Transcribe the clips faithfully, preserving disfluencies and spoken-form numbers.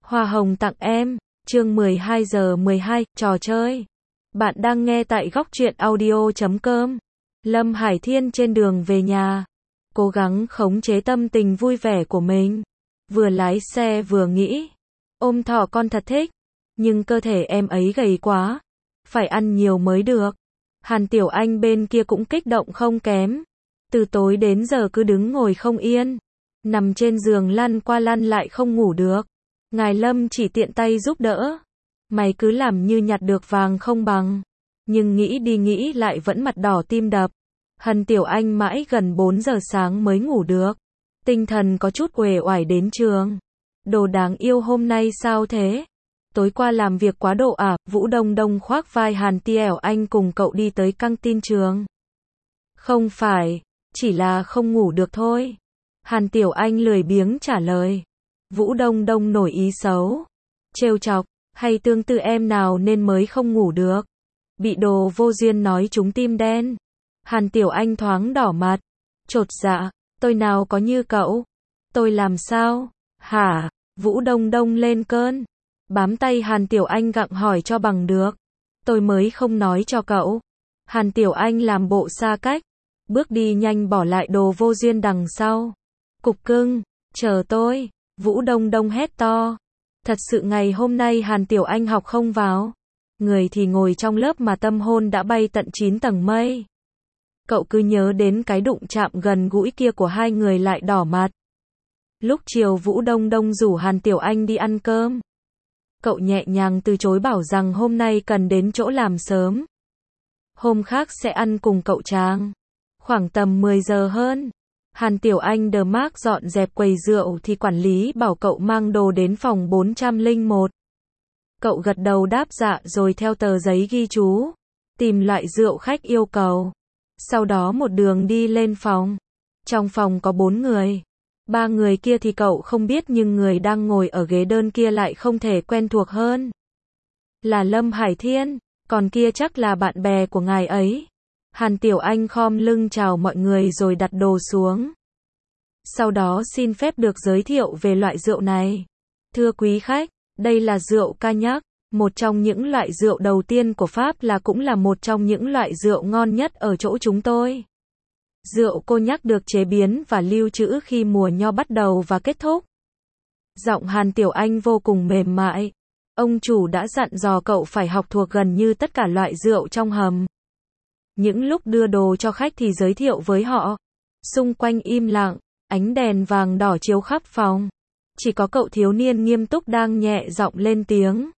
Hoa hồng tặng em, chương mười hai giờ mười hai, trò chơi. Bạn đang nghe tại góc truyện audio chấm com. Lâm Hải Thiên trên đường về nhà, cố gắng khống chế tâm tình vui vẻ của mình. Vừa lái xe vừa nghĩ, ôm thỏ con thật thích, nhưng cơ thể em ấy gầy quá, phải ăn nhiều mới được. Hàn Tiểu Anh bên kia cũng kích động không kém. Từ tối đến giờ cứ đứng ngồi không yên, nằm trên giường lăn qua lăn lại không ngủ được. Ngài Lâm chỉ tiện tay giúp đỡ. Mày cứ làm như nhặt được vàng không bằng. Nhưng nghĩ đi nghĩ lại vẫn mặt đỏ tim đập. Hàn Tiểu Anh mãi gần bốn giờ sáng mới ngủ được. Tinh thần có chút uể oải đến trường. Đồ đáng yêu hôm nay sao thế? Tối qua làm việc quá độ à? Vũ Đông Đông khoác vai Hàn Tiểu Anh cùng cậu đi tới căng tin trường. Không phải, chỉ là không ngủ được thôi. Hàn Tiểu Anh lười biếng trả lời. Vũ Đông Đông nổi ý xấu, trêu chọc, hay tương tự em nào nên mới không ngủ được. Bị đồ vô duyên nói trúng tim đen. Hàn Tiểu Anh thoáng đỏ mặt, chột dạ, tôi nào có như cậu. Tôi làm sao? Hả? Vũ Đông Đông lên cơn, bám tay Hàn Tiểu Anh gặng hỏi cho bằng được. Tôi mới không nói cho cậu. Hàn Tiểu Anh làm bộ xa cách, bước đi nhanh bỏ lại đồ vô duyên đằng sau. Cục cưng, chờ tôi. Vũ Đông Đông hét to. Thật sự ngày hôm nay Hàn Tiểu Anh học không vào. Người thì ngồi trong lớp mà tâm hồn đã bay tận chín tầng mây. Cậu cứ nhớ đến cái đụng chạm gần gũi kia của hai người lại đỏ mặt. Lúc chiều Vũ Đông Đông rủ Hàn Tiểu Anh đi ăn cơm. Cậu nhẹ nhàng từ chối bảo rằng hôm nay cần đến chỗ làm sớm. Hôm khác sẽ ăn cùng cậu chàng. Khoảng tầm mười giờ hơn. Hàn Tiểu Anh đờ mác dọn dẹp quầy rượu thì quản lý bảo cậu mang đồ đến phòng bốn trăm lẻ một. Cậu gật đầu đáp dạ rồi theo tờ giấy ghi chú, tìm loại rượu khách yêu cầu. Sau đó một đường đi lên phòng. Trong phòng có bốn người. Ba người kia thì cậu không biết nhưng người đang ngồi ở ghế đơn kia lại không thể quen thuộc hơn. Là Lâm Hải Thiên, còn kia chắc là bạn bè của ngài ấy. Hàn Tiểu Anh khom lưng chào mọi người rồi đặt đồ xuống. Sau đó xin phép được giới thiệu về loại rượu này. Thưa quý khách, đây là rượu Cognac, một trong những loại rượu đầu tiên của Pháp là cũng là một trong những loại rượu ngon nhất ở chỗ chúng tôi. Rượu Cognac được chế biến và lưu trữ khi mùa nho bắt đầu và kết thúc. Giọng Hàn Tiểu Anh vô cùng mềm mại. Ông chủ đã dặn dò cậu phải học thuộc gần như tất cả loại rượu trong hầm. Những lúc đưa đồ cho khách thì giới thiệu với họ. Xung quanh im lặng, ánh đèn vàng đỏ chiếu khắp phòng. Chỉ có cậu thiếu niên nghiêm túc đang nhẹ giọng lên tiếng.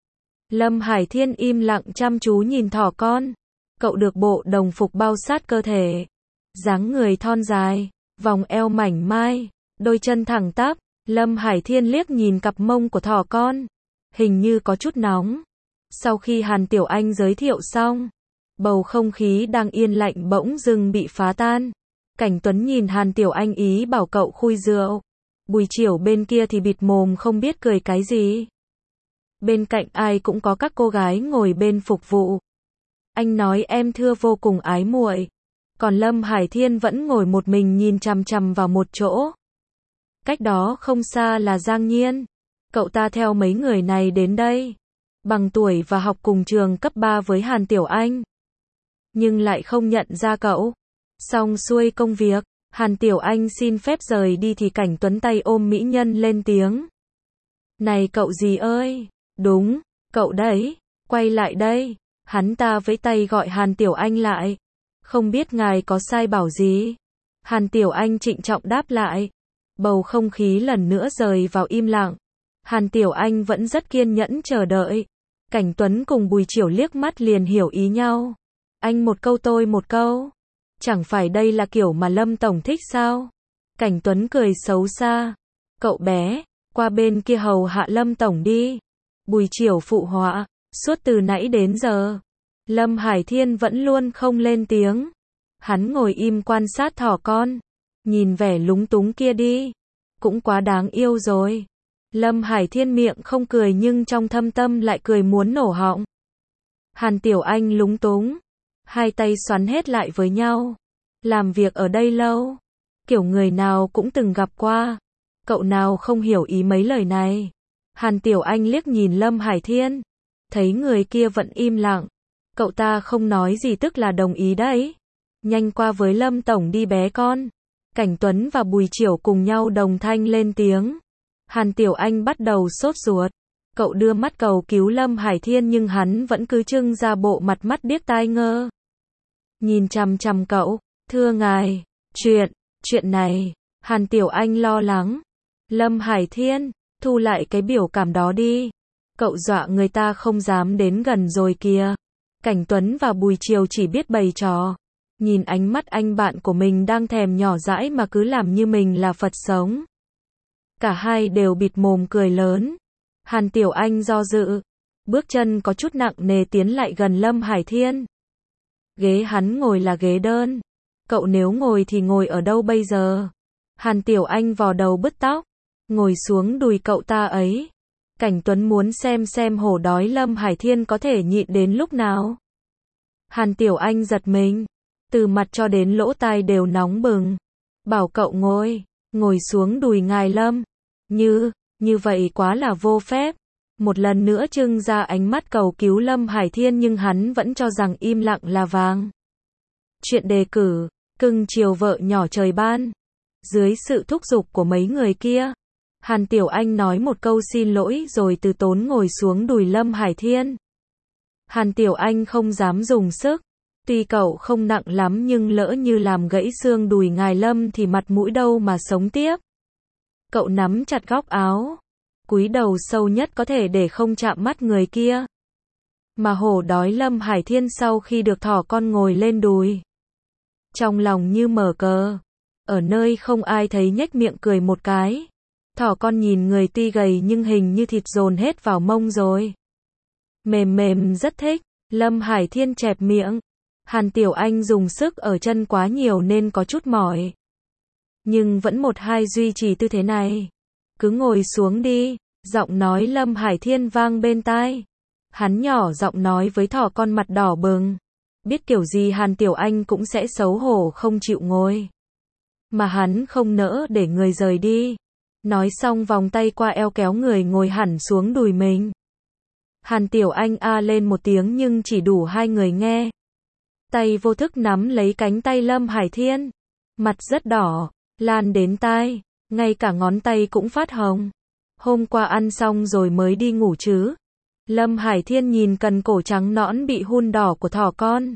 Lâm Hải Thiên im lặng chăm chú nhìn thỏ con. Cậu được bộ đồng phục bao sát cơ thể. Dáng người thon dài, vòng eo mảnh mai, đôi chân thẳng tắp. Lâm Hải Thiên liếc nhìn cặp mông của thỏ con. Hình như có chút nóng. Sau khi Hàn Tiểu Anh giới thiệu xong, bầu không khí đang yên lạnh bỗng dưng bị phá tan. Cảnh Tuấn nhìn Hàn Tiểu Anh ý bảo cậu khui rượu. Bùi Chiểu bên kia thì bịt mồm không biết cười cái gì. Bên cạnh ai cũng có các cô gái ngồi bên phục vụ. Anh nói em thưa vô cùng ái muội. Còn Lâm Hải Thiên vẫn ngồi một mình nhìn chằm chằm vào một chỗ. Cách đó không xa là Giang Nhiên. Cậu ta theo mấy người này đến đây. Bằng tuổi và học cùng trường cấp ba với Hàn Tiểu Anh. Nhưng lại không nhận ra cậu. Xong xuôi công việc, Hàn Tiểu Anh xin phép rời đi thì Cảnh Tuấn tay ôm mỹ nhân lên tiếng. Này cậu gì ơi, đúng, cậu đấy, quay lại đây. Hắn ta vẫy tay gọi Hàn Tiểu Anh lại. Không biết ngài có sai bảo gì? Hàn Tiểu Anh trịnh trọng đáp lại. Bầu không khí lần nữa rời vào im lặng. Hàn Tiểu Anh vẫn rất kiên nhẫn chờ đợi. Cảnh Tuấn cùng Bùi Chiểu liếc mắt liền hiểu ý nhau. Anh một câu tôi một câu. Chẳng phải đây là kiểu mà Lâm Tổng thích sao? Cảnh Tuấn cười xấu xa. Cậu bé, qua bên kia hầu hạ Lâm Tổng đi. Bùi Chiểu phụ họa. Suốt từ nãy đến giờ, Lâm Hải Thiên vẫn luôn không lên tiếng. Hắn ngồi im quan sát thỏ con. Nhìn vẻ lúng túng kia đi. Cũng quá đáng yêu rồi. Lâm Hải Thiên miệng không cười nhưng trong thâm tâm lại cười muốn nổ họng. Hàn Tiểu Anh lúng túng. Hai tay xoắn hết lại với nhau. Làm việc ở đây lâu. Kiểu người nào cũng từng gặp qua. Cậu nào không hiểu ý mấy lời này. Hàn Tiểu Anh liếc nhìn Lâm Hải Thiên. Thấy người kia vẫn im lặng. Cậu ta không nói gì tức là đồng ý đấy. Nhanh qua với Lâm Tổng đi bé con. Cảnh Tuấn và Bùi Chiểu cùng nhau đồng thanh lên tiếng. Hàn Tiểu Anh bắt đầu sốt ruột. Cậu đưa mắt cầu cứu Lâm Hải Thiên nhưng hắn vẫn cứ trưng ra bộ mặt mắt điếc tai ngơ. Nhìn chằm chằm cậu. Thưa ngài, chuyện, chuyện này. Hàn Tiểu Anh lo lắng. Lâm Hải Thiên, thu lại cái biểu cảm đó đi. Cậu dọa người ta không dám đến gần rồi kìa. Cảnh Tuấn và Bùi Chiều chỉ biết bày trò. Nhìn ánh mắt anh bạn của mình đang thèm nhỏ dãi mà cứ làm như mình là Phật sống. Cả hai đều bịt mồm cười lớn. Hàn Tiểu Anh do dự. Bước chân có chút nặng nề tiến lại gần Lâm Hải Thiên. Ghế hắn ngồi là ghế đơn. Cậu nếu ngồi thì ngồi ở đâu bây giờ? Hàn Tiểu Anh vò đầu bứt tóc. Ngồi xuống đùi cậu ta ấy. Cảnh Tuấn muốn xem xem hổ đói Lâm Hải Thiên có thể nhịn đến lúc nào. Hàn Tiểu Anh giật mình. Từ mặt cho đến lỗ tai đều nóng bừng. Bảo cậu ngồi. Ngồi xuống đùi ngài Lâm. Như, như vậy quá là vô phép. Một lần nữa trưng ra ánh mắt cầu cứu Lâm Hải Thiên nhưng hắn vẫn cho rằng im lặng là vàng. Chuyện đề cử, cưng chiều vợ nhỏ trời ban. Dưới sự thúc giục của mấy người kia, Hàn Tiểu Anh nói một câu xin lỗi rồi từ tốn ngồi xuống đùi Lâm Hải Thiên. Hàn Tiểu Anh không dám dùng sức. Tuy cậu không nặng lắm nhưng lỡ như làm gãy xương đùi ngài Lâm thì mặt mũi đâu mà sống tiếp. Cậu nắm chặt góc áo. Cúi đầu sâu nhất có thể để không chạm mắt người kia. Mà hổ đói Lâm Hải Thiên sau khi được thỏ con ngồi lên đùi. Trong lòng như mở cờ. Ở nơi không ai thấy nhếch miệng cười một cái. Thỏ con nhìn người tuy gầy nhưng hình như thịt dồn hết vào mông rồi. Mềm mềm rất thích. Lâm Hải Thiên chẹp miệng. Hàn Tiểu Anh dùng sức ở chân quá nhiều nên có chút mỏi. Nhưng vẫn một hai duy trì tư thế này. Cứ ngồi xuống đi. Giọng nói Lâm Hải Thiên vang bên tai. Hắn nhỏ giọng nói với thỏ con mặt đỏ bừng. Biết kiểu gì Hàn Tiểu Anh cũng sẽ xấu hổ không chịu ngồi. Mà hắn không nỡ để người rời đi. Nói xong vòng tay qua eo kéo người ngồi hẳn xuống đùi mình. Hàn Tiểu Anh a lên một tiếng nhưng chỉ đủ hai người nghe. Tay vô thức nắm lấy cánh tay Lâm Hải Thiên. Mặt rất đỏ, lan đến tai, ngay cả ngón tay cũng phát hồng. Hôm qua ăn xong rồi mới đi ngủ chứ. Lâm Hải Thiên nhìn cần cổ trắng nõn bị hun đỏ của thỏ con.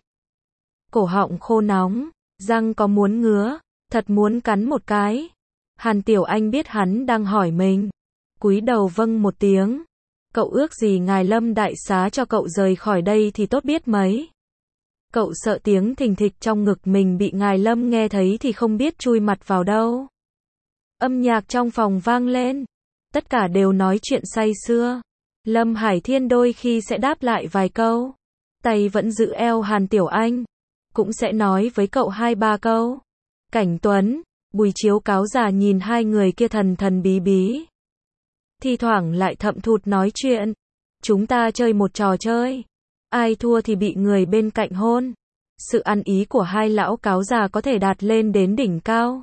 Cổ họng khô nóng, răng có muốn ngứa, thật muốn cắn một cái. Hàn Tiểu Anh biết hắn đang hỏi mình. Cúi đầu vâng một tiếng. Cậu ước gì ngài Lâm đại xá cho cậu rời khỏi đây thì tốt biết mấy. Cậu sợ tiếng thình thịch trong ngực mình bị ngài Lâm nghe thấy thì không biết chui mặt vào đâu. Âm nhạc trong phòng vang lên. Tất cả đều nói chuyện say sưa. Lâm Hải Thiên đôi khi sẽ đáp lại vài câu. Tay vẫn giữ eo Hàn Tiểu Anh. Cũng sẽ nói với cậu hai ba câu. Cảnh Tuấn, Bùi Chiếu cáo già nhìn hai người kia thần thần bí bí. Thì thoảng lại thậm thụt nói chuyện. Chúng ta chơi một trò chơi. Ai thua thì bị người bên cạnh hôn. Sự ăn ý của hai lão cáo già có thể đạt lên đến đỉnh cao.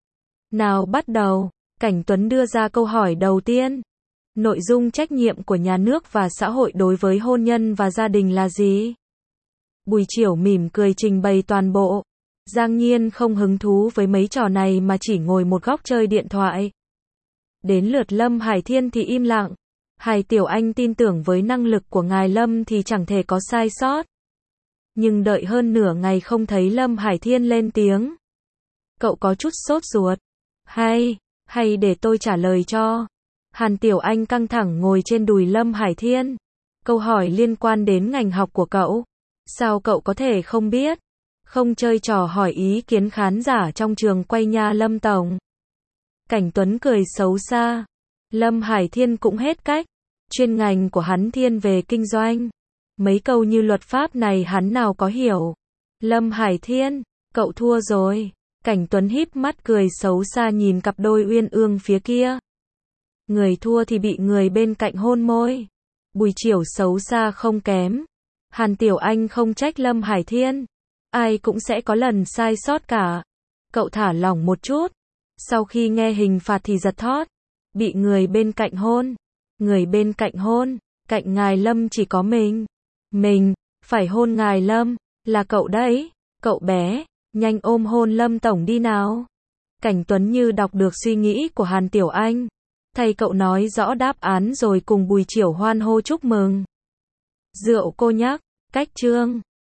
Nào bắt đầu. Cảnh Tuấn đưa ra câu hỏi đầu tiên. Nội dung trách nhiệm của nhà nước và xã hội đối với hôn nhân và gia đình là gì? Bùi Chiểu mỉm cười trình bày toàn bộ. Giang Nhiên không hứng thú với mấy trò này mà chỉ ngồi một góc chơi điện thoại. Đến lượt Lâm Hải Thiên thì im lặng. Hải Tiểu Anh tin tưởng với năng lực của ngài Lâm thì chẳng thể có sai sót. Nhưng đợi hơn nửa ngày không thấy Lâm Hải Thiên lên tiếng. Cậu có chút sốt ruột. Hay, hay để tôi trả lời cho. Hàn Tiểu Anh căng thẳng ngồi trên đùi Lâm Hải Thiên. Câu hỏi liên quan đến ngành học của cậu. Sao cậu có thể không biết? Không chơi trò hỏi ý kiến khán giả trong trường quay nha Lâm Tổng. Cảnh Tuấn cười xấu xa. Lâm Hải Thiên cũng hết cách. Chuyên ngành của hắn thiên về kinh doanh. Mấy câu như luật pháp này hắn nào có hiểu. Lâm Hải Thiên, cậu thua rồi. Cảnh Tuấn híp mắt cười xấu xa nhìn cặp đôi uyên ương phía kia. Người thua thì bị người bên cạnh hôn môi. Bùi Chiểu xấu xa không kém. Hàn Tiểu Anh không trách Lâm Hải Thiên. Ai cũng sẽ có lần sai sót cả. Cậu thả lỏng một chút. Sau khi nghe hình phạt thì giật thót. Bị người bên cạnh hôn. người bên cạnh hôn, cạnh ngài Lâm chỉ có mình. Mình, phải hôn ngài Lâm, là cậu đấy, cậu bé, nhanh ôm hôn Lâm tổng đi nào. Cảnh Tuấn như đọc được suy nghĩ của Hàn Tiểu Anh. Thầy cậu nói rõ đáp án rồi cùng Bùi Chiểu hoan hô chúc mừng. Rượu cô nhắc, cách chương.